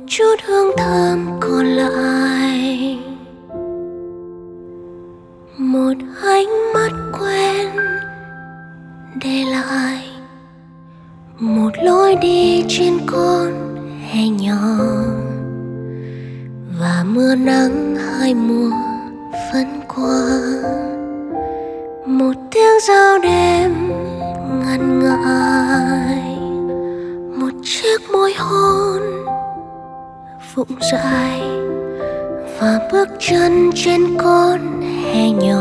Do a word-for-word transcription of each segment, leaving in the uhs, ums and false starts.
chút hương thơm còn lại, một ánh mắt quen để lại một lối đi trên con hè nhỏ, và mưa nắng hai mùa vẫn qua. Một tiếng giao đêm ngần ngại, một chiếc môi hôn vụng dại, và bước chân trên con hè nhỏ,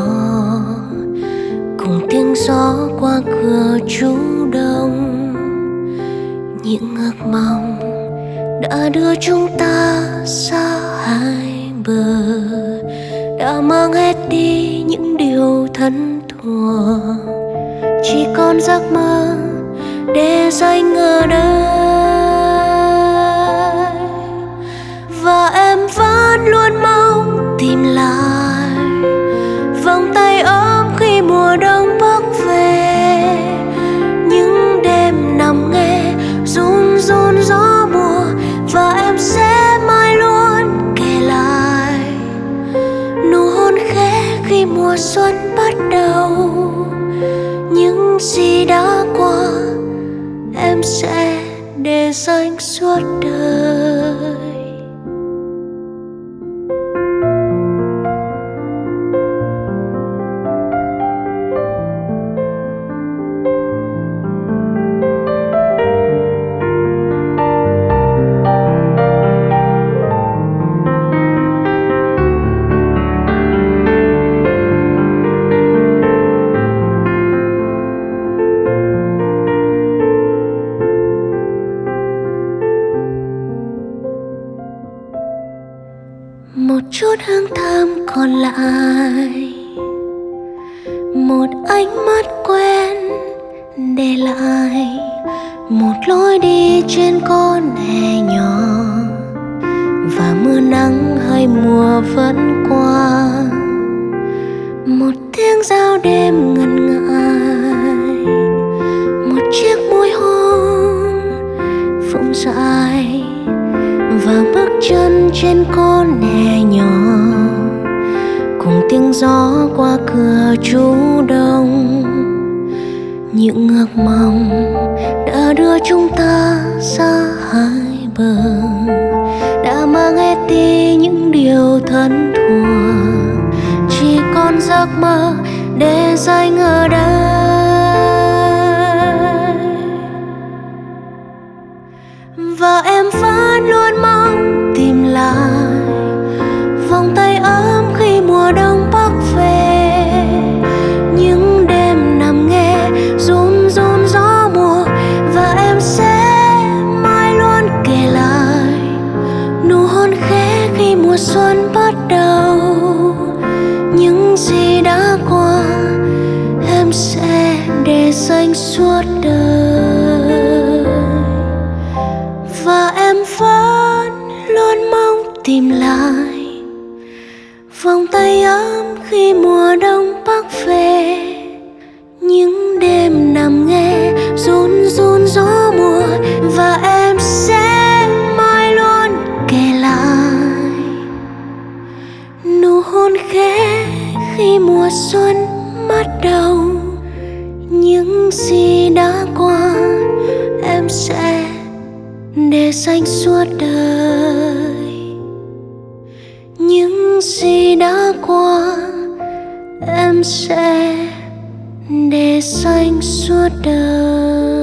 cùng tiếng gió qua cửa trú đông. Những ước mong đã đưa chúng ta xa hai bờ, đã mang hết đi những điều thân thuộc, chỉ còn giấc mơ để dành ở đây. Và em vẫn luôn mong tìm lại vòng tay ấm khi mùa đông bước về, những đêm nằm nghe run run gió mùa, và em sẽ mãi luôn kể lại nụ hôn khẽ khi mùa xuân bắt đầu. Những gì đã qua em sẽ để dành suốt đời. Một chút hương thơm còn lại, một ánh mắt quen để lại một lối đi trên con hè nhỏ, và mưa nắng hai mùa vẫn qua. Một tiếng giao đêm ngần ngại, một chiếc môi hôn vụng dại, và bước chân trên con hè nhỏ, cùng tiếng gió qua cửa trú đông. Những ước mong đã đưa chúng ta xa hai bờ, đã mang hết đi những điều thân thuộc, chỉ còn giấc mơ để dành ở đây. Và em vẫn luôn mong tìm lại vòng tay ấm khi mùa đông bắc về, những đêm nằm nghe run run gió mùa, và em sẽ mãi luôn kể lại nụ hôn khẽ khi mùa xuân bắt đầu. Những gì đã qua em sẽ để dành suốt đời. Và em vẫn luôn mong tìm lại vòng tay ấm khi mùa đông bắc về, những đêm nằm nghe run run gió mùa, và em sẽ mãi luôn kể lại nụ hôn khẽ khi mùa xuân bắt đầu. Những gì đã qua em sẽ để dành suốt đời. Những gì đã qua em sẽ để dành suốt đời.